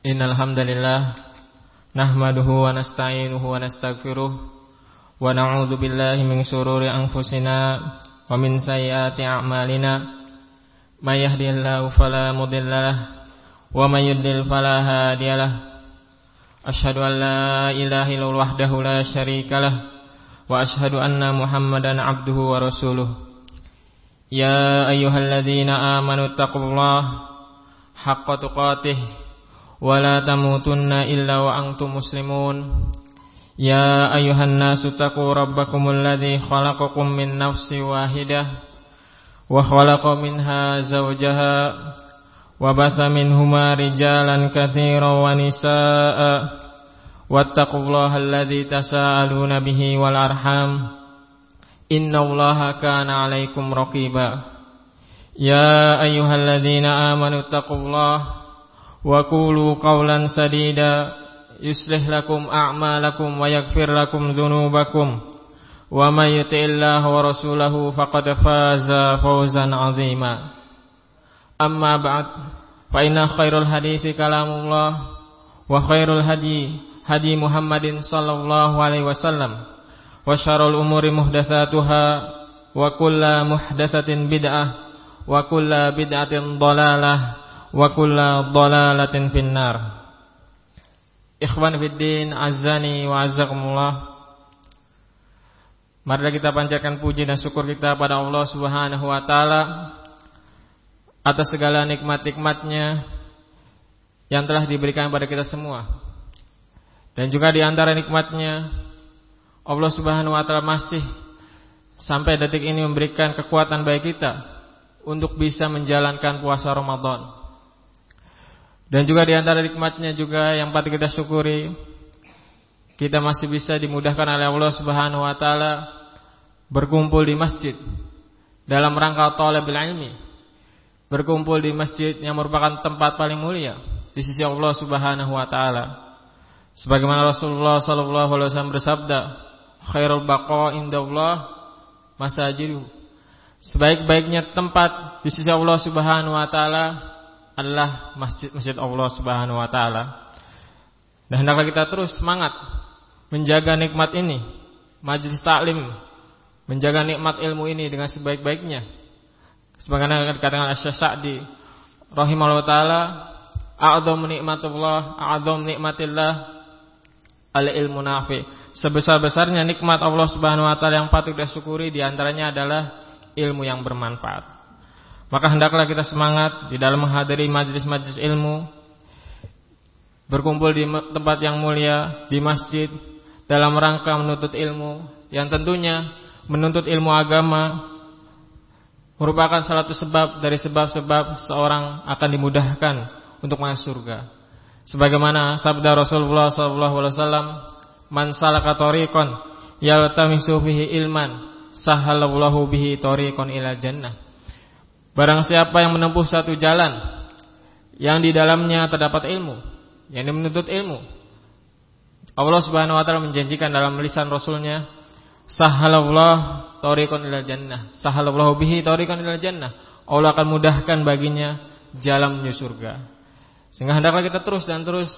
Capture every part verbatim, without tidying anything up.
Innal hamdalillah nahmaduhu wa nasta'inuhu wa nastaghfiruh wa na'udzu billahi min shururi anfusina wa min sayyiati a'malina may yahdihillahu fala mudilla lahu wa may yudlil fala hadiya lahu asyhadu an la ilaha illallah wahdahu la syarika lahu wa asyhadu anna Muhammadan abduhu wa rasuluh. Ya ayyuhalladzina amanu taqullaha haqqa tuqatih wa la tamutunna illa wa antum muslimun. Ya ayyuhan nasu taqu rabbakumul ladzi khalaqakum min nafsin wahidah wa khalaqa minha zawjaha wa batha minhuma rijalan katsiran wa nisaa'a wattaqullaha alladzi tasaaluna bihi wal arham innallaha kana 'alaikum raqiba. Ya ayyuhalladzina amanu taqullaha wa qulu qawlan sadida yuslih lakum a'malakum wa yaghfir lakum dhunubakum wa may yuti'illaha wa rasulahu faqad faza fawzan 'azima. Amma ba'd, fa inna khairal hadithi kalamullah wa khairul hadi hadi Muhammadin sallallahu alaihi wasallam wa syarrul umuri muhdatsatuha wa kullu muhdatsatin bid'ah wa kullu bid'atin dhalalah wa kullu dhalalatin finnar. Ikhwan fiddin, azani wa azzakumullah. Mari kita panjatkan puji dan syukur kita pada Allah Subhanahu wa taala atas segala nikmat-nikmatnya yang telah diberikan pada kita semua. Dan juga di antara nikmatnya Allah Subhanahu wa taala masih sampai detik ini memberikan kekuatan bagi kita untuk bisa menjalankan puasa Ramadan. Dan juga di antara nikmatnya juga yang patut kita syukuri, kita masih bisa dimudahkan oleh Allah Subhanahu wa taala berkumpul di masjid dalam rangka thalabul ilmi. Berkumpul di masjid yang merupakan tempat paling mulia di sisi Allah Subhanahu wa taala. Sebagaimana Rasulullah sallallahu alaihi wasallam bersabda, khairul baqa indallah masajidu. Sebaik-baiknya tempat di sisi Allah Subhanahu wa taala adalah masjid-masjid Allah Subhanahu wa taala. Dan hendaklah kita terus semangat menjaga nikmat ini, majelis taklim, menjaga nikmat ilmu ini dengan sebaik-baiknya. Sebagaimana dikatakan Asy-Syaikh Sa'di rahimahullah taala, a'dhamu nikmatullah, a'dhamu nikmatillah al-ilmu nafi. Sebesar-besarnya nikmat Allah Subhanahu wa taala yang patut disyukuri di antaranya adalah ilmu yang bermanfaat. Maka hendaklah kita semangat di dalam menghadiri majelis-majelis ilmu, berkumpul di tempat yang mulia, di masjid, dalam rangka menuntut ilmu, yang tentunya menuntut ilmu agama merupakan salah satu sebab dari sebab-sebab seorang akan dimudahkan untuk masuk surga. Sebagaimana sabda Rasulullah sallallahu alaihi wasallam, man salaka tariqan yaltamisu fihi ilman sahhalallahu bihi tariqan ila jannah. Barang siapa yang menempuh satu jalan yang di dalamnya terdapat ilmu, yang menuntut ilmu, Allah Subhanahu wa taala menjanjikan dalam lisan Rasulnya, sahhalallahu tariqan ilal jannah, sahhalallahu bihi tariqan ilal jannah. Allah akan mudahkan baginya jalan menuju surga. Sehingga hendaklah kita terus dan terus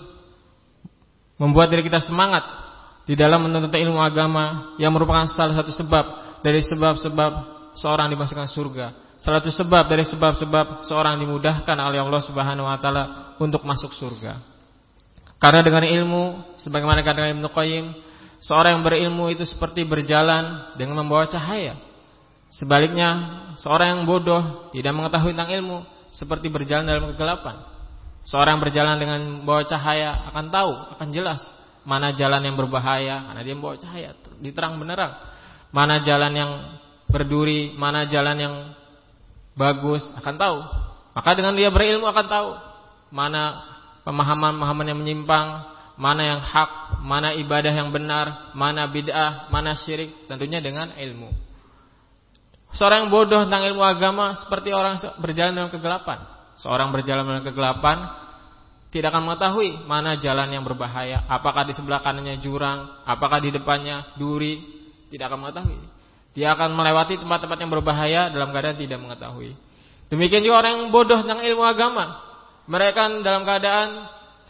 membuat diri kita semangat di dalam menuntut ilmu agama yang merupakan salah satu sebab dari sebab-sebab seorang dimasukkan surga. Salah satu sebab dari sebab-sebab seorang dimudahkan oleh Allah Subhanahu wa taala untuk masuk surga. Karena dengan ilmu, sebagaimana kata Ibnu Qayyim, seorang yang berilmu itu seperti berjalan dengan membawa cahaya. Sebaliknya, seorang yang bodoh tidak mengetahui tentang ilmu seperti berjalan dalam kegelapan. Seorang yang berjalan dengan membawa cahaya akan tahu, akan jelas mana jalan yang berbahaya karena dia membawa cahaya, diterang benderang. Mana jalan yang berduri, mana jalan yang bagus akan tahu. Maka dengan dia berilmu akan tahu mana pemahaman-pemahaman yang menyimpang, mana yang hak, mana ibadah yang benar, mana bid'ah, mana syirik, tentunya dengan ilmu. Seorang yang bodoh tentang ilmu agama seperti orang berjalan dalam kegelapan. Seorang berjalan dalam kegelapan tidak akan mengetahui mana jalan yang berbahaya, apakah di sebelah kanannya jurang, apakah di depannya duri, tidak akan mengetahui. Dia akan melewati tempat-tempat yang berbahaya dalam keadaan tidak mengetahui. Demikian juga orang yang bodoh tentang ilmu agama. Mereka dalam keadaan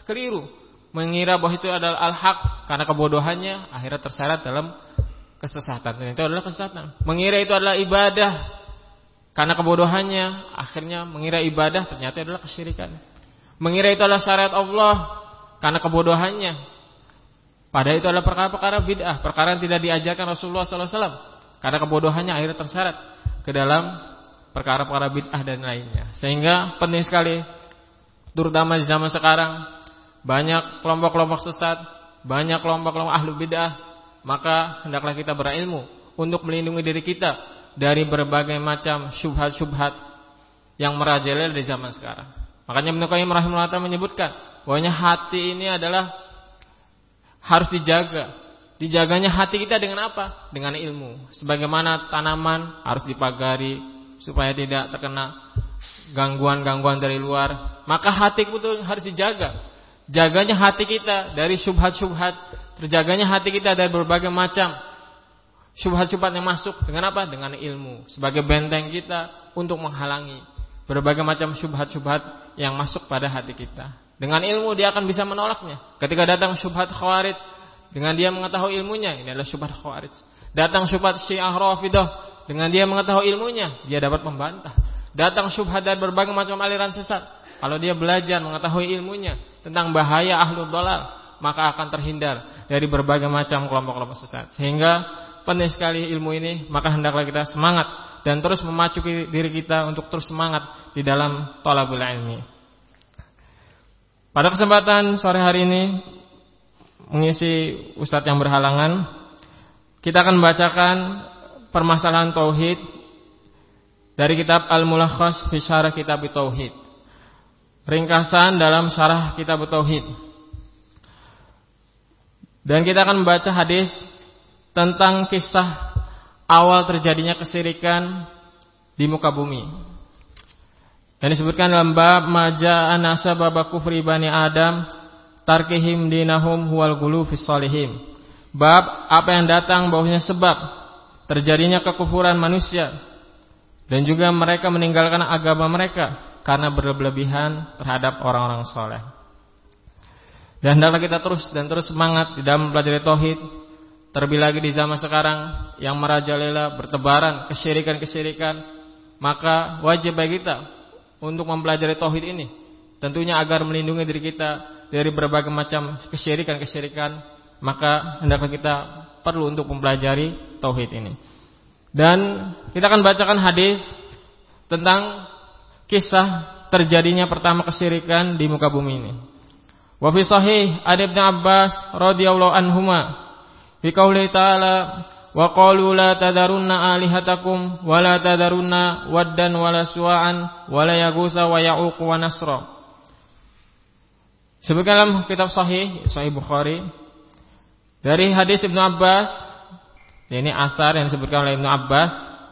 keliru. Mengira bahwa itu adalah al-haq karena kebodohannya akhirnya terseret dalam kesesatan. Dan itu adalah kesesatan. Mengira itu adalah ibadah karena kebodohannya akhirnya mengira ibadah ternyata adalah kesyirikan. Mengira itu adalah syariat Allah karena kebodohannya padahal itu adalah perkara-perkara bid'ah, perkara yang tidak diajarkan Rasulullah sallallahu alaihi wasallam. Karena kebodohannya akhirnya terseret ke dalam perkara-perkara bid'ah dan lainnya. Sehingga penting sekali, terutama di zaman sekarang, banyak kelompok-kelompok sesat, banyak kelompok-kelompok ahlu bid'ah. Maka hendaklah kita berilmu untuk melindungi diri kita dari berbagai macam syubhat-syubhat yang merajalela di zaman sekarang. Makanya Ibnu Qayyim rahimahullah ta'ala menyebutkan bahwanya hati ini adalah harus dijaga. Dijaganya hati kita dengan apa? Dengan ilmu. Sebagaimana tanaman harus dipagari supaya tidak terkena gangguan-gangguan dari luar, maka hati itu harus dijaga. Jaganya hati kita dari syubhat-syubhat, terjaganya hati kita dari berbagai macam syubhat-syubhat yang masuk dengan apa? Dengan ilmu. Sebagai benteng kita untuk menghalangi berbagai macam syubhat-syubhat yang masuk pada hati kita. Dengan ilmu dia akan bisa menolaknya. Ketika datang syubhat Khawarij, dengan dia mengetahui ilmunya, ini adalah syubhat Khawarij. Datang syubhat Syiah Rafidah, dengan dia mengetahui ilmunya, dia dapat membantah. Datang syubhat dari berbagai macam aliran sesat, kalau dia belajar mengetahui ilmunya tentang bahaya ahlul dhalal, maka akan terhindar dari berbagai macam kelompok-kelompok sesat. Sehingga penting sekali ilmu ini, maka hendaklah kita semangat dan terus memacu diri kita untuk terus semangat di dalam thalabul ilmi. Pada kesempatan sore hari ini, mengisi ustadz yang berhalangan, kita akan membacakan permasalahan tauhid dari kitab Al-Mulakhas fi Syarah Kitab Tauhid. Ringkasan dalam syarah kitab tauhid. Dan kita akan membaca hadis tentang kisah awal terjadinya kesyirikan di muka bumi. Dan disebutkan dalam bab maja'an nasababa kufri bani Adam tarkihim dinahum huwal ghulu fis shalihin. Bab apa yang datang bahwasanya sebab terjadinya kekufuran manusia dan juga mereka meninggalkan agama mereka karena berlebihan terhadap orang-orang soleh. Dan hendaklah kita terus dan terus semangat di dalam mempelajari tauhid. Terlebih lagi di zaman sekarang yang merajalela bertebaran kesyirikan-kesyirikan, maka wajib bagi kita untuk mempelajari tauhid ini, tentunya agar melindungi diri kita dari berbagai macam kesyirikan-kesyirikan, maka hendaklah kita perlu untuk mempelajari tauhid ini. Dan kita akan bacakan hadis tentang kisah terjadinya pertama kesyirikan di muka bumi ini. Wa fi sahih an Ibnu Abbas radhiyallahu anhuma fi qouli ta'ala wa qalu la tadarunna alihatakum wa la tadarunna waddan wa la suwa'an wa la yagusa wa ya'uq wa nasra. Sebutkan dalam kitab sahih Sahih Bukhari dari hadis Ibnu Abbas, ini asar yang disebutkan oleh Ibnu Abbas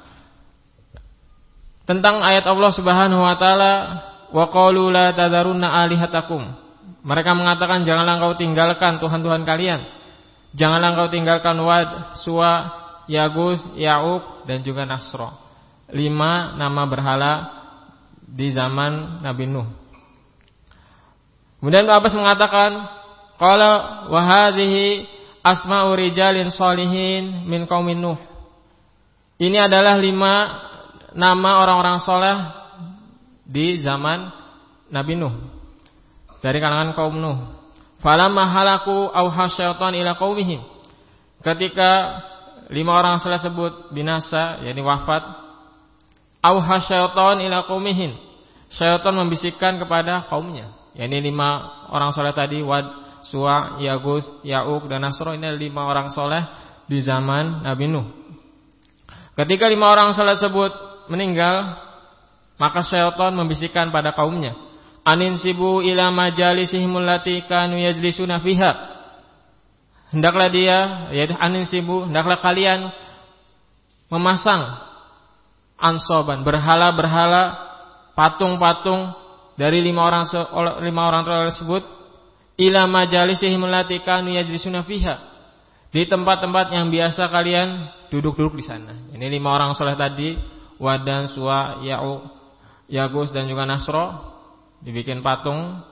tentang ayat Allah Subhanahu wa taala wa qalu la tadarunna alihatakum. Mereka mengatakan janganlah engkau tinggalkan tuhan-tuhan kalian. Janganlah engkau tinggalkan Wad, Suwa, Yagus, Ya'uq dan juga Nasra. Lima nama berhala di zaman Nabi Nuh. Kemudian Abbas mengatakan, qala wa hadhihi asma'u rijalin shalihin min qaumin Nuh. Ini adalah lima nama orang-orang saleh di zaman Nabi Nuh, dari kalangan kaum Nuh. Falamma halaku auha syaitan ila qaumihim. Ketika lima orang saleh tersebut binasa, yakni wafat, auha syaitan ila qaumihim. Syaitan membisikkan kepada kaumnya. Yakni lima orang saleh tadi, Wad, Suwa, Yagus, Ya'uq dan Nasra, ini lima orang saleh di zaman Nabi Nuh. Ketika lima orang saleh tersebut meninggal, maka syaitan membisikkan pada kaumnya, aninsibu ila majalisihim allati kanu yajlisuna fiha. Hendaklah dia, yaitu aninsibu, hendaklah kalian memasang ansoban, berhala-berhala, patung-patung dari lima orang lima orang tersebut, ila majalisihim allati kanu yajlisuna fiha, di tempat-tempat yang biasa kalian duduk-duduk di sana. Ini lima orang saleh tadi, Wadan, Suwa, Ya'uq, Yagus dan juga Nasra, dibikin patung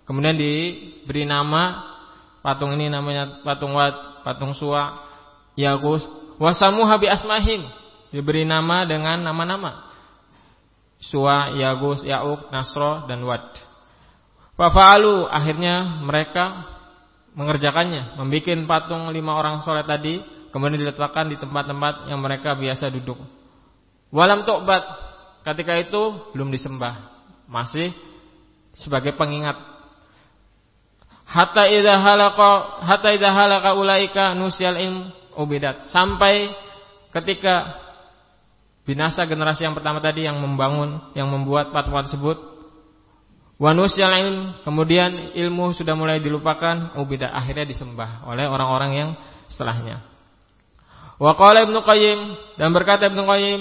Kemudian diberi nama, patung ini namanya patung Wat, patung Suwa, Yagus, wasamuha bi asmahim, diberi nama dengan nama-nama. Suwa, Yagus, Ya'uq, Nasro, dan Wad. Fafa'alu, akhirnya mereka mengerjakannya, membuat patung lima orang soleh tadi, kemudian diletakkan di tempat-tempat yang mereka biasa duduk. Walam tu'bad, ketika itu belum disembah, masih sebagai pengingat. Hatta idza halaqa hatta idza halaqa ulaika nusyal ilm ubidat, sampai ketika binasa generasi yang pertama tadi yang membangun, yang membuat patung tersebut, wa nusyal ilm, kemudian ilmu sudah mulai dilupakan, ubidat, akhirnya disembah oleh orang-orang yang setelahnya. Wa qala Ibnu Qayyim, dan berkata Ibnu Qayyim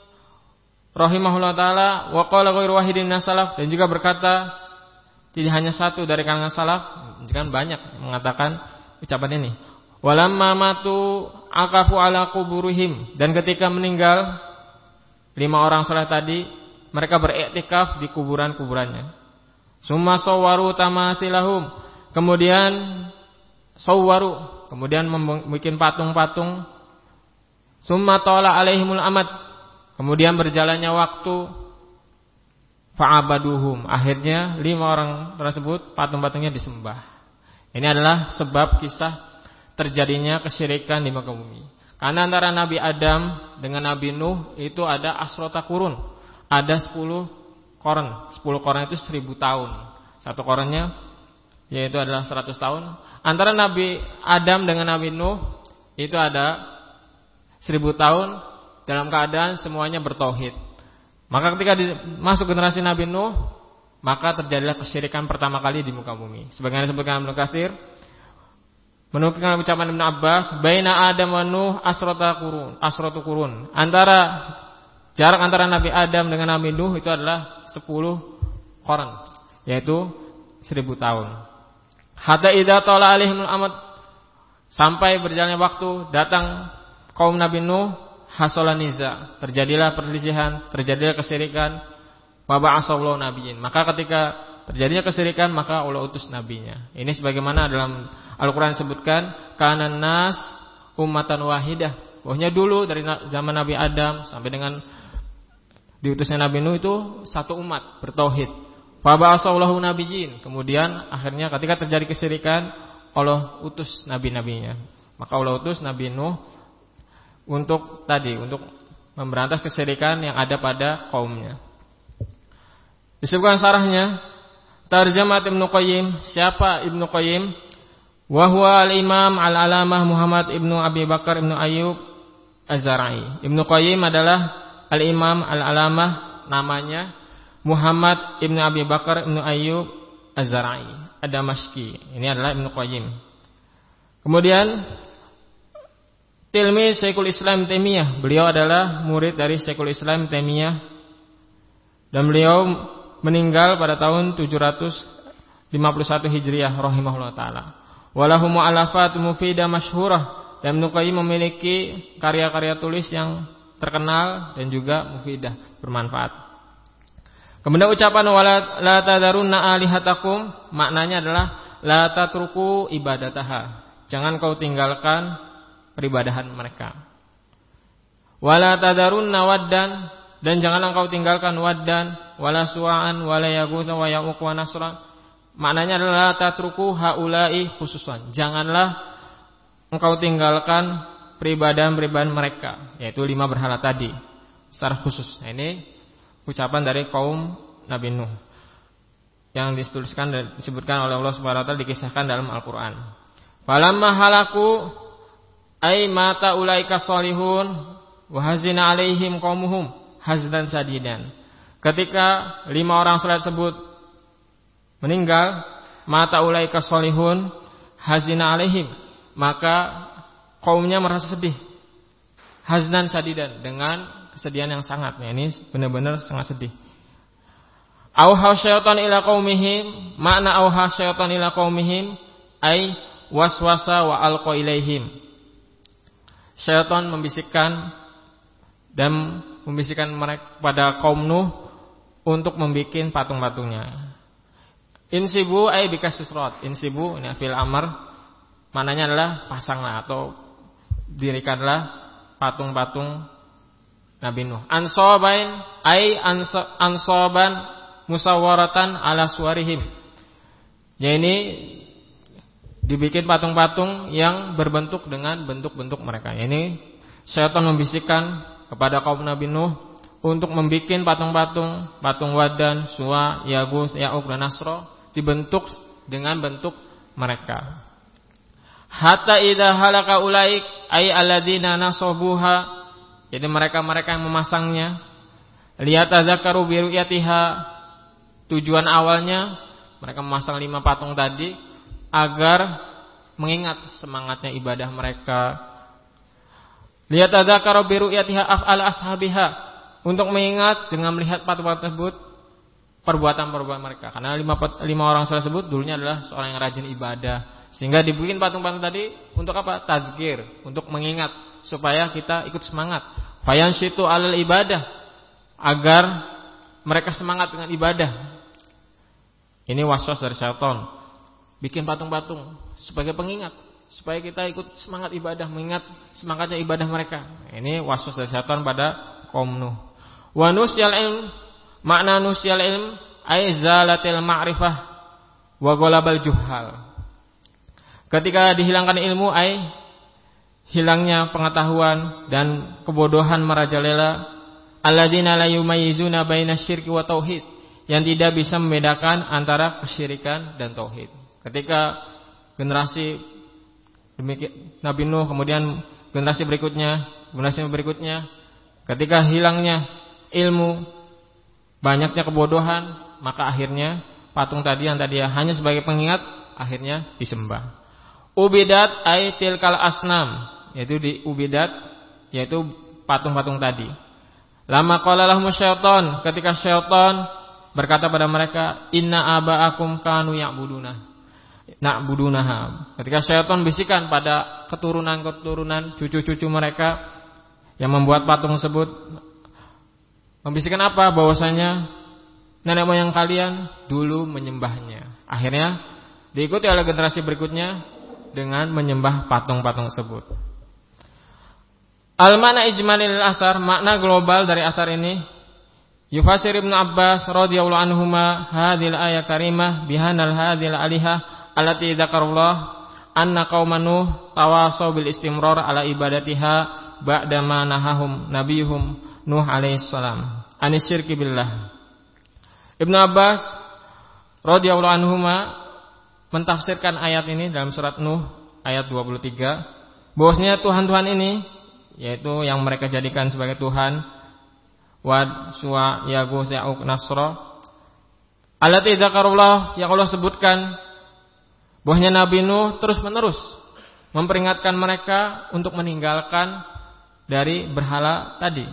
rahimahullah taala, wa qala ghairu wahidin min salaf, dan juga berkata tidak hanya satu dari kalangan salaf, kan banyak mengatakan ucapan ini. Walamma matu aqafu ala quburihim, dan ketika meninggal lima orang saleh tadi, mereka beriktikaf di kuburan-kuburannya. Summa sawwaru tamathilahum, kemudian sawwaru, kemudian membuat patung-patung. Summa tala alaihimul amad, kemudian berjalannya waktu. Fa'abaduhum, akhirnya lima orang tersebut patung-patungnya disembah. Ini adalah sebab kisah terjadinya kesyirikan di muka bumi. Karena antara Nabi Adam dengan Nabi Nuh itu ada asrota kurun, ada sepuluh koren. Sepuluh koren itu seribu tahun. Satu korennya yaitu adalah seratus tahun. Antara Nabi Adam dengan Nabi Nuh itu ada seribu tahun dalam keadaan semuanya bertauhid. Maka ketika masuk generasi Nabi Nuh, maka terjadilah kesyirikan pertama kali di muka bumi. Sebagaimana disebutkan Ibnu Katsir, menukilkan ucapan Ibnu Abbas, baina Adam wa Nuh asrata qurun, asratu qurun. Antara jarak antara Nabi Adam dengan Nabi Nuh itu adalah sepuluh qarn, yaitu seribu tahun. Hatta idza tala alaihimul amad, sampai berjalannya waktu, datang kaum Nabi Nuh, hasola niza, terjadilah perselisihan, terjadilah kesyirikan, wa ba'asallahu nabiyyin. Maka ketika terjadinya kesyirikan, maka Allah utus nabinya. Ini sebagaimana dalam Al-Qur'an disebutkan, kanan nas ummatan wahidah. Bahwasanya dulu dari zaman Nabi Adam sampai dengan diutusnya Nabi Nuh itu satu umat bertauhid. Fa ba'asallahu nabiyyin. Kemudian akhirnya ketika terjadi kesyirikan, Allah utus nabi-nabinya. Maka Allah utus Nabi Nuh untuk tadi, untuk memberantas kesyirikan yang ada pada kaumnya. Disebutkan sarahnya, tarjamat Ibnu Qayyim, siapa Ibnu Qayyim? Wa huwa al-Imam al-Alamah Muhammad Ibnu Abi Bakar Ibnu Ayyub Az-Zara'i. Ibnu Qayyim adalah al-Imam al-Alamah, namanya Muhammad Ibnu Abi Bakar Ibnu Ayyub Az-Zara'i Ad-Damashqi. Ini adalah Ibnu Qayyim. Kemudian tilmi Syekhul Islam Taimiyah, beliau adalah murid dari Syekhul Islam Taimiyah, dan beliau meninggal pada tahun tujuh ratus lima puluh satu Hijriah rahimahullah taala. Walahu mu'allafat mufidah masyhurah, dan Ibnu Qayyim memiliki karya-karya tulis yang terkenal dan juga mufidah, bermanfaat. Kemudian ucapan wala la tadarunna alihatakum, maknanya adalah la tatruku ibadataha, jangan kau tinggalkan peribadahan mereka. Wala tadarunna waddan, dan janganlah engkau tinggalkan waddan, wala suwa'an, wala yaghutsa wa ya'uq wa nasra. Maknanya adalah tatruku haula'i khususan, janganlah engkau tinggalkan peribadahan-peribadahan mereka, yaitu lima berhala tadi secara khusus. Nah, ini ucapan dari kaum Nabi Nuh yang dituliskan dan disebutkan oleh Allah Subhanahu wa taala, dikisahkan dalam Al-Qur'an. Falamma halaku ay mata ulaika salihun wa hazina alaihim qaumuhum hazdan sadidan. Ketika lima orang saleh tersebut meninggal, mata ulaika salihun hazina alaihim, maka kaumnya merasa sedih. Hazdan sadidan, dengan kesedihan yang sangat. Nah, ini benar-benar sangat sedih. Auha syaitan ila qaumihim, makna auha syaitan ila qaumihim ay waswasa wa alqa ilaihim. Syaitan membisikkan dan membisikkan mereka pada kaum Nuh untuk membuat patung-patungnya. Insibu ay bikasisrat. Insibu ini fil amr, mananya adalah pasanglah atau dirikanlah patung-patung Nabi Nuh. Ansabain ay ansaban musawwaratan ala suwarihim. Ya, ini dibikin patung-patung yang berbentuk dengan bentuk-bentuk mereka. Ini syaitan membisikkan kepada kaum Nabi Nuh untuk membuat patung-patung, patung Wadan, Suwa, Yagus, Ya'uq dan Nasro dibentuk dengan bentuk mereka. Hatta idza halaka ulaik ay alladzina nasabuha, jadi mereka-mereka yang memasangnya, liyatazakkaru bi ru'yatiha, tujuan awalnya mereka memasang lima patung tadi agar mengingat semangatnya ibadah mereka. Liyatazakkaru bi ru'yatiha af'al ashabiha, untuk mengingat dengan melihat patung-patung tersebut perbuatan-perbuatan mereka. Karena lima, lima orang tersebut dulunya adalah seorang yang rajin ibadah, sehingga dibikin patung-patung tadi untuk apa? Tazkir, untuk mengingat supaya kita ikut semangat. Fayanshitu alal ibadah, agar mereka semangat dengan ibadah. Ini waswas dari syaitan. Bikin patung-patung sebagai pengingat, supaya kita ikut semangat ibadah, mengingat semangatnya ibadah mereka. Ini waswas dari syaitan pada kaum Nuh. Wa nusyal ilm, makna nusyal ilm ay zalatil ma'rifah wa ghalabal juhal. Ketika dihilangkan ilmu ay hilangnya pengetahuan dan kebodohan merajalela. Alladzina la yumayyizuna baina syirki wa tauhid, yang tidak bisa membedakan antara kesyirikan dan tauhid. Ketika generasi demikian Nabi Nuh, kemudian generasi berikutnya, generasi berikutnya, ketika hilangnya ilmu, banyaknya kebodohan, maka akhirnya patung tadi yang tadi hanya sebagai pengingat akhirnya disembah. Ubidat ay tilkal asnam, yaitu di ubidat, yaitu patung-patung tadi. Lama qala lahum syaitan, ketika syaitan berkata pada mereka, inna aba'akum kanu ya'buduna na'budunaha. Ketika syaitan bisikan pada keturunan-keturunan cucu-cucu mereka yang membuat patung tersebut, membisikkan apa? Bahwasanya nenek moyang kalian dulu menyembahnya. Akhirnya diikuti oleh generasi berikutnya dengan menyembah patung-patung tersebut. Al-mana ijmalil asar, makna global dari asar ini, yufasir Ibnu Abbas radhiyallahu anhuma hadhil ayat karimah bihanal hadhil alihah allati dzakarullah anna qauman Nuh tawasaw bil istimrar ala ibadatiha ba'da ma nahahum nabiyuhum Nuh alaihi salam anis syirki billah. Ibnu Abbas radhiyallahu anhuma mentafsirkan ayat ini dalam surat Nuh ayat dua puluh tiga, bahwasanya Tuhan-Tuhan ini, yaitu yang mereka jadikan sebagai Tuhan, Wad, Suwa, Yagus, Ya'uq, Nasro, allati dzakarullah, yang Allah sebutkan, bahwasanya Nabi Nuh terus-menerus memperingatkan mereka untuk meninggalkan dari berhala tadi.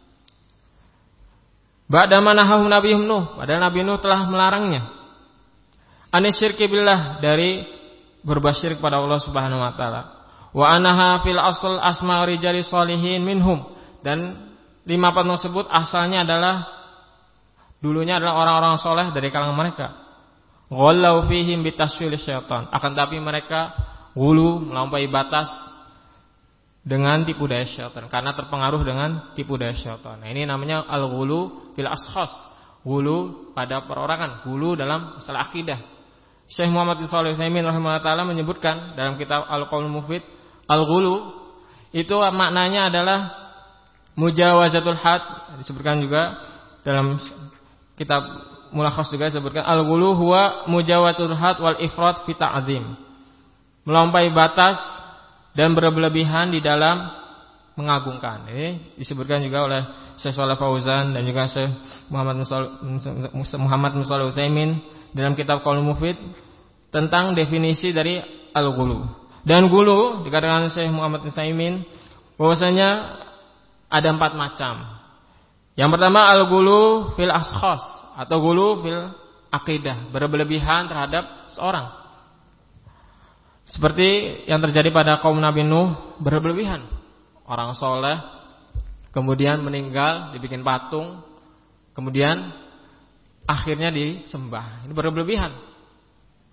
Ba'da manahum nabiyuhum Nuh, padahal Nabi Nuh telah melarangnya. Anis syirki billah, dari berbuat syirik pada Allah Subhanahu wa taala. Wa anaha fil asl asma rijali sholihin minhum, dan lima patung tersebut asalnya adalah dulunya adalah orang-orang soleh dari kalangan mereka. Ghallau fihim bitaswil syaitan, akan tapi mereka gulu, melampaui batas dengan tipu daya syaitan, karena terpengaruh dengan tipu daya syaitan. Nah, ini namanya al-ghulu fil ashkhas, gulu pada perorangan, gulu dalam masalah akidah. Syekh Muhammad bin Shalih Al-Utsaimin rahimahullah taala menyebutkan dalam kitab Al-Qaul Mufid, al-ghulu itu maknanya adalah mujawazatul had, disebutkan juga dalam kitab Mulakhas juga disebutkan al-ghulu huwa mujawazatul had wal ifrat fi ta'zim, melampaui batas dan berlebihan di dalam mengagungkan. Ini disebutkan juga oleh Syekh Shalih Fauzan dan juga Syekh Muhammad Muhammad bin Shalih Al-Utsaimin dalam kitab Qaul Mufid tentang definisi dari al-ghulu. Dan gulu dikatakan Syekh Muhammad bin Utsaimin bahwasanya ada empat macam. Yang pertama al-ghulu fil ashkhas, atau ghulu fil akidah, berlebihan terhadap seorang. Seperti yang terjadi pada kaum Nabi Nuh, berlebihan. Orang soleh kemudian meninggal, dibikin patung, kemudian akhirnya disembah. Ini berlebihan.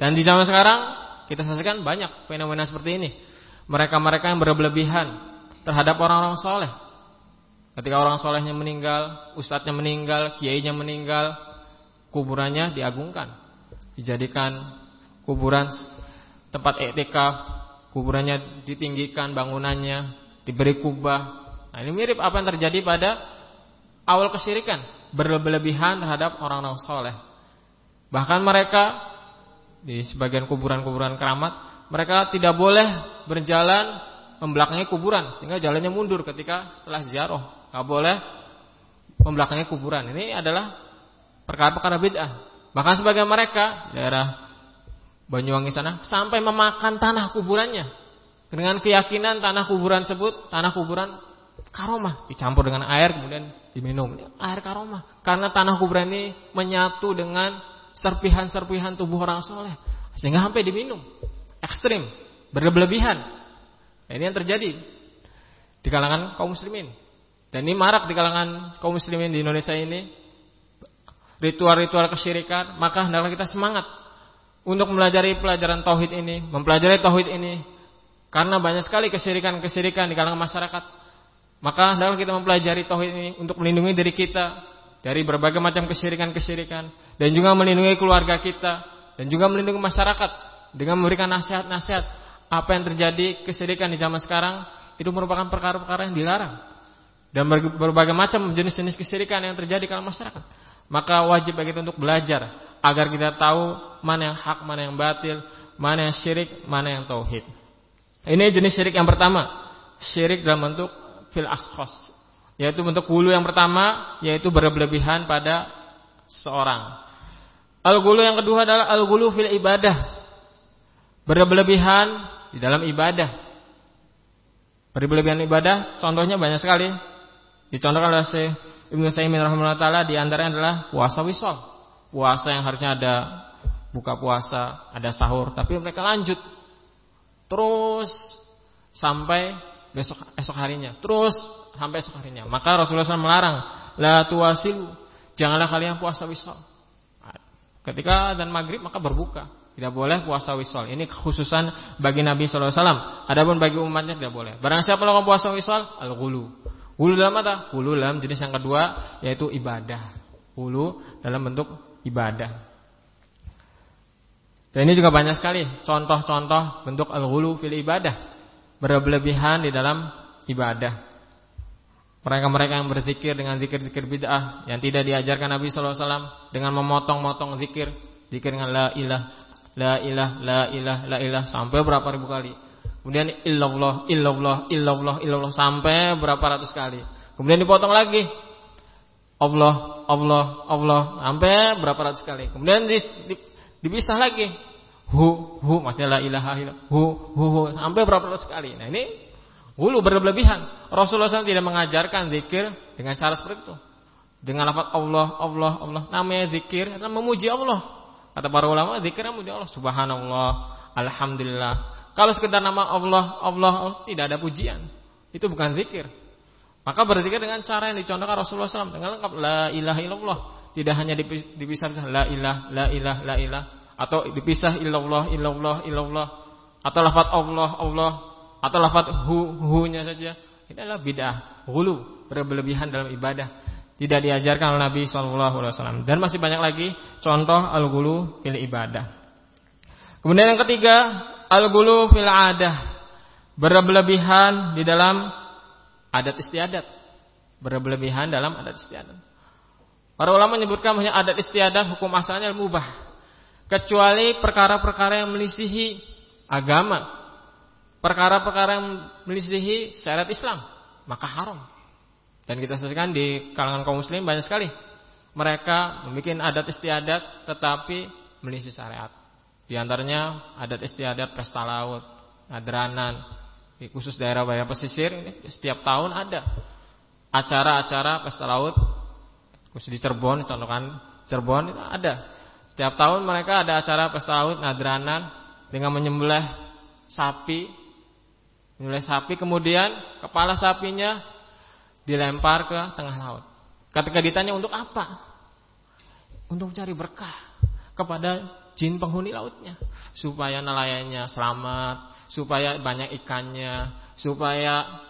Dan di zaman sekarang kita saksikan banyak fenomena seperti ini. Mereka-mereka yang berlebihan terhadap orang-orang soleh. Ketika orang solehnya meninggal, ustadznya meninggal, kiainya meninggal, kuburannya diagungkan, dijadikan kuburan tempat iktikaf, kuburannya ditinggikan bangunannya, diberi kubah. Nah, ini mirip apa yang terjadi pada awal kesyirikan, berlebihan terhadap orang-orang soleh. Bahkan mereka di sebagian kuburan-kuburan keramat, mereka tidak boleh berjalan membelakangi kuburan, sehingga jalannya mundur ketika setelah ziarah. Nggak boleh membelakangi kuburan. Ini adalah perkara-perkara bid'ah. Bahkan sebagian mereka daerah Banyuwangi sana sampai memakan tanah kuburannya dengan keyakinan tanah kuburan tersebut tanah kuburan karomah, dicampur dengan air kemudian diminum. Air karomah karena tanah kuburan ini menyatu dengan serpihan-serpihan tubuh orang soleh sehingga sampai diminum. Ekstrim, berlebihan. Nah, ini yang terjadi di kalangan kaum muslimin. Dan ini marak di kalangan kaum muslimin di Indonesia ini, ritual-ritual kesyirikan. Maka hendaklah kita semangat untuk mempelajari pelajaran tauhid ini, mempelajari tauhid ini, karena banyak sekali kesyirikan-kesyirikan di kalangan masyarakat. Maka hendaklah kita mempelajari tauhid ini untuk melindungi diri kita dari berbagai macam kesyirikan-kesyirikan, dan juga melindungi keluarga kita, dan juga melindungi masyarakat dengan memberikan nasihat-nasihat. Apa yang terjadi kesyirikan di zaman sekarang itu merupakan perkara-perkara yang dilarang, dan berbagai macam jenis-jenis kesyirikan yang terjadi di kalangan masyarakat. Maka wajib bagi kita untuk belajar agar kita tahu mana yang hak, mana yang batil, mana yang syirik, mana yang tauhid. Ini jenis syirik yang pertama, syirik dalam bentuk fil ashkhas, yaitu bentuk hulu yang pertama, yaitu berlebihan pada seorang. Al-ghulu yang kedua adalah al-ghulu fil ibadah, berlebihan di dalam ibadah. Berlebihan ibadah, contohnya banyak sekali. Dicontohkan oleh Syekh Ibnu Utsaimin rahimahullah taala, di antaranya adalah puasa wisol. Puasa yang harusnya ada buka puasa, ada sahur, tapi mereka lanjut terus sampai besok esok harinya, terus sampai esok harinya. Maka Rasulullah shallallahu alaihi wasallam melarang, la tuwasilu, janganlah kalian puasa wisol. Ketika azan maghrib maka berbuka, tidak boleh puasa wisol. Ini khususan bagi Nabi shallallahu alaihi wasallam. Adapun bagi umatnya tidak boleh. Barang siapa melakukan puasa wisol, al-ghulu. Hulu dalam apa? Hulu dalam jenis yang kedua, yaitu ibadah. Hulu dalam bentuk ibadah. Dan ini juga banyak sekali contoh-contoh bentuk al-ghulu fil ibadah, berlebihan di dalam ibadah. Mereka-mereka yang berzikir dengan zikir-zikir bid'ah yang tidak diajarkan Nabi shallallahu alaihi wasallam, dengan memotong-motong zikir, zikir dengan la ilah, la ilah, la ilah, la ilah sampai berapa ribu kali. Kemudian illallah, illallah, illallah, illallah sampai berapa ratus kali. Kemudian dipotong lagi, Allah, Allah, Allah sampai berapa ratus kali. Kemudian di, di, dipisah lagi, hu, hu, maksudnya la ilaha illallah, hu, hu, hu sampai berapa ratus kali. Nah ini hulu berlebihan. Rasulullah shallallahu alaihi wasallam tidak mengajarkan zikir dengan cara seperti itu, dengan lafaz Allah, Allah, Allah. Namanya zikir adalah memuji Allah. Kata para ulama, zikir memuji Allah. Subhanallah, alhamdulillah. Kalau sekedar nama Allah, Allah, Allah, tidak ada pujian, itu bukan zikir. Maka berzikir dengan cara yang dicontohkan Rasulullah shallallahu alaihi wasallam dengan lengkap la ilaha illallah. Tidak hanya dipisah la ilah, la ilah, la ilah, atau dipisah illallah, illallah, illallah, atau lafaz Allah, Allah, atau lafaz hu, hu-nya saja. Ini adalah bid'ah, ghulu, berlebihan dalam ibadah. Tidak diajarkan oleh Nabi shallallahu alaihi wasallam. Dan masih banyak lagi contoh al-ghulu fil ibadah. Kemudian yang ketiga, al-ghulu fil adah, berlebihan di dalam adat istiadat, berlebihan dalam adat istiadat. Para ulama menyebutkan bahwa adat istiadat hukum asalnya mubah, kecuali perkara-perkara yang melisihi agama, perkara-perkara yang melisihi syariat Islam, maka haram. Dan kita saksikan di kalangan kaum muslim banyak sekali mereka membuat adat istiadat tetapi melisihi syariat. Di antaranya adat istiadat pesta laut, nadranan, di khusus daerah-daerah pesisir ini setiap tahun ada acara-acara pesta laut, khusus di Cirebon, contohkan Cirebon itu ada. Setiap tahun mereka ada acara pesta laut, nadranan dengan menyembelih sapi, menyembelih sapi kemudian kepala sapinya dilempar ke tengah laut. Ketika ditanya untuk apa? Untuk mencari berkah kepada jin penghuni lautnya, supaya nelayannya selamat, supaya banyak ikannya, supaya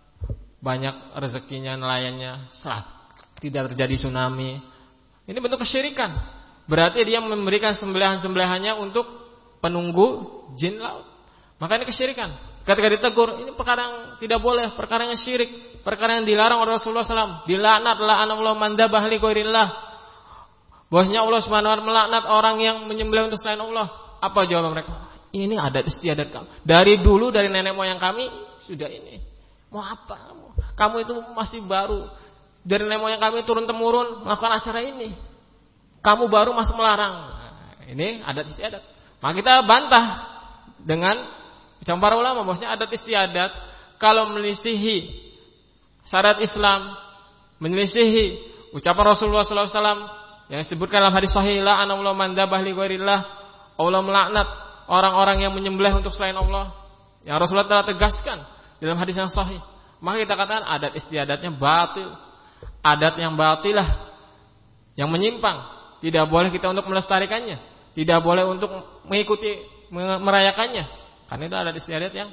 banyak rezekinya nelayannya, selamat, tidak terjadi tsunami. Ini bentuk kesyirikan. Berarti dia memberikan sembelihan-sembelihannya untuk penunggu jin laut. Maka ini kesyirikan. Ketika ditegur, ini perkara yang tidak boleh, perkara yang syirik, perkara yang dilarang oleh Rasulullah shallallahu alaihi wasallam. Dilaknat la'anallahu man dzabah li ghairillah. Bahwasanya Allah Subhanahu wa taala melaknat orang yang menyembelih untuk selain Allah. Apa jawaban mereka? Ini adat istiadat kamu. Dari dulu, dari nenek moyang kami sudah ini. Mau apa kamu? Kamu itu masih baru. Dari nenek moyang kami turun temurun melakukan acara ini. Kamu baru masuk melarang. Nah, ini adat istiadat. Maka kita bantah dengan ucapan para ulama bahwasanya adat istiadat kalau menyelisihi syariat Islam, menyelisihi ucapan Rasulullah sallallahu alaihi wasallam yang disebutkan dalam hadis sahih, la'anallahu man dzabah li ghairillah. Allah melaknat orang-orang yang menyembelih untuk selain Allah. Yang Rasulullah telah tegaskan dalam hadis yang sahih. Maka kita katakan adat istiadatnya batil. Adat yang batilah, yang menyimpang. Tidak boleh kita untuk melestarikannya, tidak boleh untuk mengikuti merayakannya. Karena itu adat istiadat yang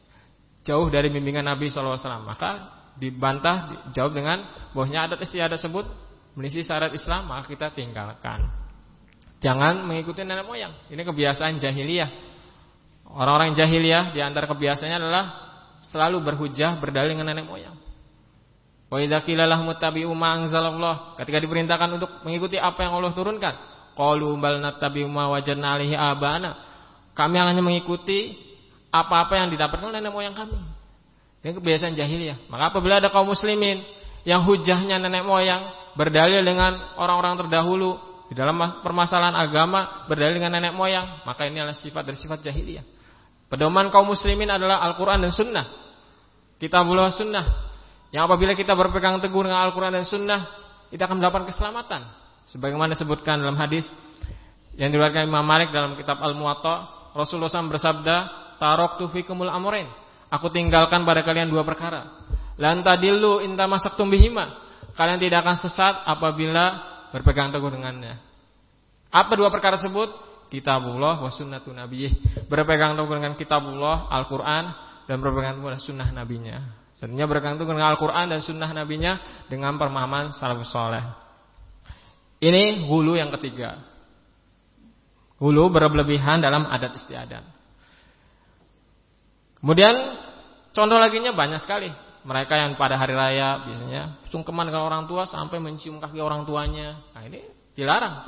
jauh dari bimbingan Nabi sallallahu alaihi wasallam. Maka dibantah, dijawab dengan bahwasanya adat istiadat tersebut menyelisih syariat Islam, maka kita tinggalkan. Jangan mengikuti nenek moyang. Ini kebiasaan jahiliyah. Orang-orang jahiliyah di antara kebiasaannya adalah selalu berhujjah berdalil dengan nenek moyang. Wa idza qila lahum ittabi'u ma anzalallah, ketika diperintahkan untuk mengikuti apa yang Allah turunkan, qalu bal nattabi'u ma wajadna 'alaihi abana, kami hanya mengikuti apa-apa yang didapatkan nenek moyang kami. Ini kebiasaan jahiliyah. Maka apabila ada kaum muslimin yang hujahnya nenek moyang berdalil dengan orang-orang terdahulu di dalam permasalahan agama, berdalil dengan nenek moyang, maka ini adalah sifat dari sifat jahiliyah. Pedoman kaum muslimin adalah Al-Quran dan Sunnah, Kitabullah Sunnah. Yang apabila kita berpegang teguh dengan Al-Quran dan Sunnah, kita akan mendapatkan keselamatan. Sebagaimana disebutkan dalam hadis yang diriwayatkan Imam Malik dalam kitab Al-Muwatta, Rasulullah shallallahu alaihi wasallam bersabda, taraktu fikumul amrain, aku tinggalkan pada kalian dua perkara. Lan tadillu in tamassaktum bihima, kalian tidak akan sesat apabila berpegang teguh dengannya. Apa dua perkara tersebut? Kitabullah wa sunnatun nabiyih, berpegang teguh dengan kitabullah, Al-Quran, dan berpegang teguh dengan sunnah nabinya. Tentunya berpegang teguh dengan Al-Quran dan sunnah nabinya dengan pemahaman salafus saleh. Ini hulu yang ketiga. Hulu berlebihan dalam adat istiadat. Kemudian contoh laginya banyak sekali. Mereka yang pada hari raya biasanya sungkeman dengan orang tua sampai mencium kaki orang tuanya. Nah ini dilarang.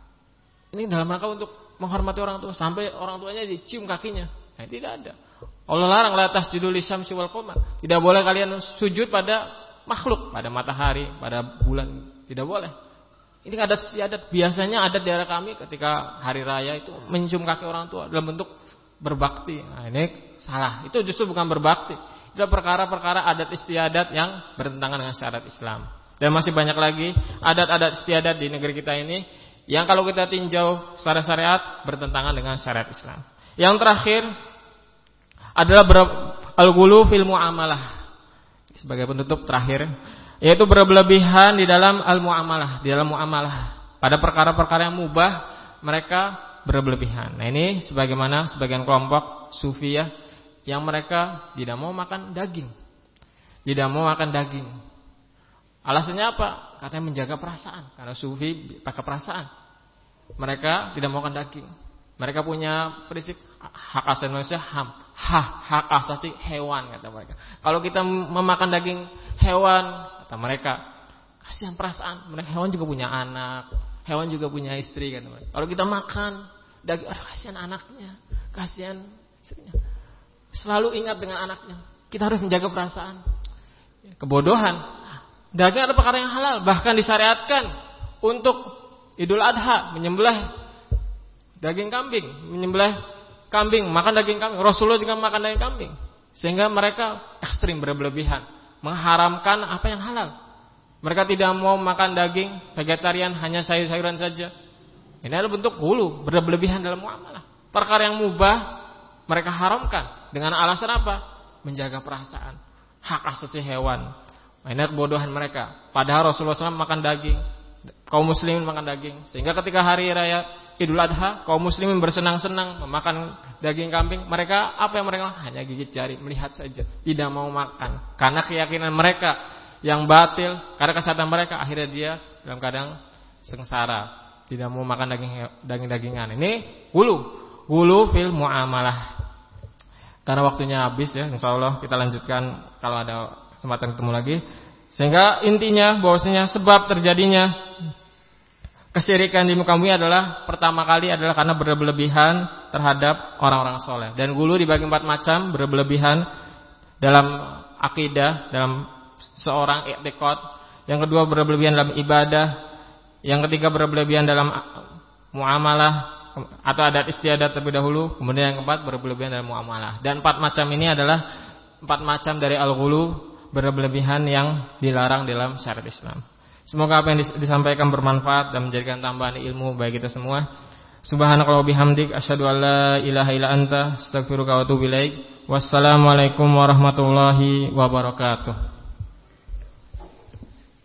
Ini dalam rangka untuk menghormati orang tua, sampai orang tuanya dicium kakinya. Nah tidak ada. Allah larang la tasjudu lisyamsi wal qamar. Tidak boleh kalian sujud pada makhluk, pada matahari, pada bulan. Tidak boleh. Ini adat istiadat. Biasanya adat daerah kami ketika hari raya itu mencium kaki orang tua dalam bentuk berbakti. Nah ini salah. Itu justru bukan berbakti. Itu perkara-perkara adat istiadat yang bertentangan dengan syariat Islam. Dan masih banyak lagi adat-adat istiadat di negeri kita ini yang kalau kita tinjau secara syariat bertentangan dengan syariat Islam. Yang terakhir adalah al-ghulu fil muamalah. Sebagai penutup terakhir, yaitu berlebihan di dalam al-muamalah, di dalam muamalah. Pada perkara-perkara yang mubah mereka berlebihan. Nah ini sebagaimana sebagian kelompok Sufiyah yang mereka tidak mau makan daging. Tidak mau makan daging. Alasannya apa? Katanya menjaga perasaan. Karena Sufi pakai perasaan. Mereka tidak mau makan daging. Mereka punya prinsip hak asasi manusia ham, hak hak asasi hewan kata mereka. Kalau kita memakan daging hewan, kata mereka, kasihan perasaan. Mereka hewan juga punya anak, hewan juga punya istri kata mereka. Kalau kita makan daging, aduh kasihan anaknya, kasihan istrinya. Selalu ingat dengan anaknya. Kita harus menjaga perasaan. Kebodohan. Daging adalah perkara yang halal, bahkan disyariatkan untuk Idul Adha menyembelih daging kambing, menyembelih kambing, makan daging kambing. Rasulullah juga makan daging kambing. Sehingga mereka ekstrim berlebihan, mengharamkan apa yang halal. Mereka tidak mau makan daging vegetarian, hanya sayur-sayuran saja. Ini adalah bentuk hulu, berlebihan dalam muamalah. Perkara yang mubah mereka haramkan dengan alasan apa? Menjaga perasaan, hak asasi hewan. Ini kebodohan mereka. Padahal Rasulullah shallallahu alaihi wasallam makan daging, kaum muslimin makan daging. Sehingga ketika hari raya Idul Adha, kaum muslimin bersenang-senang memakan daging kambing. Mereka apa yang mereka hanya gigit jari, melihat saja, tidak mau makan. Karena keyakinan mereka yang batil, karena kesatuan mereka, akhirnya dia dalam keadaan sengsara, tidak mau makan daging daging-dagingan. Ini hulu, hulu fil muamalah. Karena waktunya habis ya, insyaallah kita lanjutkan kalau ada kesempatan ketemu lagi. Sehingga intinya bahwasanya sebab terjadinya kesyirikan di muka bumi adalah pertama kali adalah karena berlebihan terhadap orang-orang soleh. Dan gulu dibagi empat macam, berlebihan dalam akidah, dalam seorang i'tiqad. Yang kedua berlebihan dalam ibadah. Yang ketiga berlebihan dalam muamalah atau adat istiadat terlebih dahulu. Kemudian yang keempat berlebihan dalam muamalah. Dan empat macam ini adalah empat macam dari al-ghulu, berlebihan yang dilarang dalam syariat Islam. Semoga apa yang disampaikan bermanfaat dan menjadikan tambahan ilmu bagi kita semua. Subhanakallah bihamdik asyhadu an la ilaha illa anta astaghfiruka wa atubu ilaik. Wassalamualaikum warahmatullahi wabarakatuh.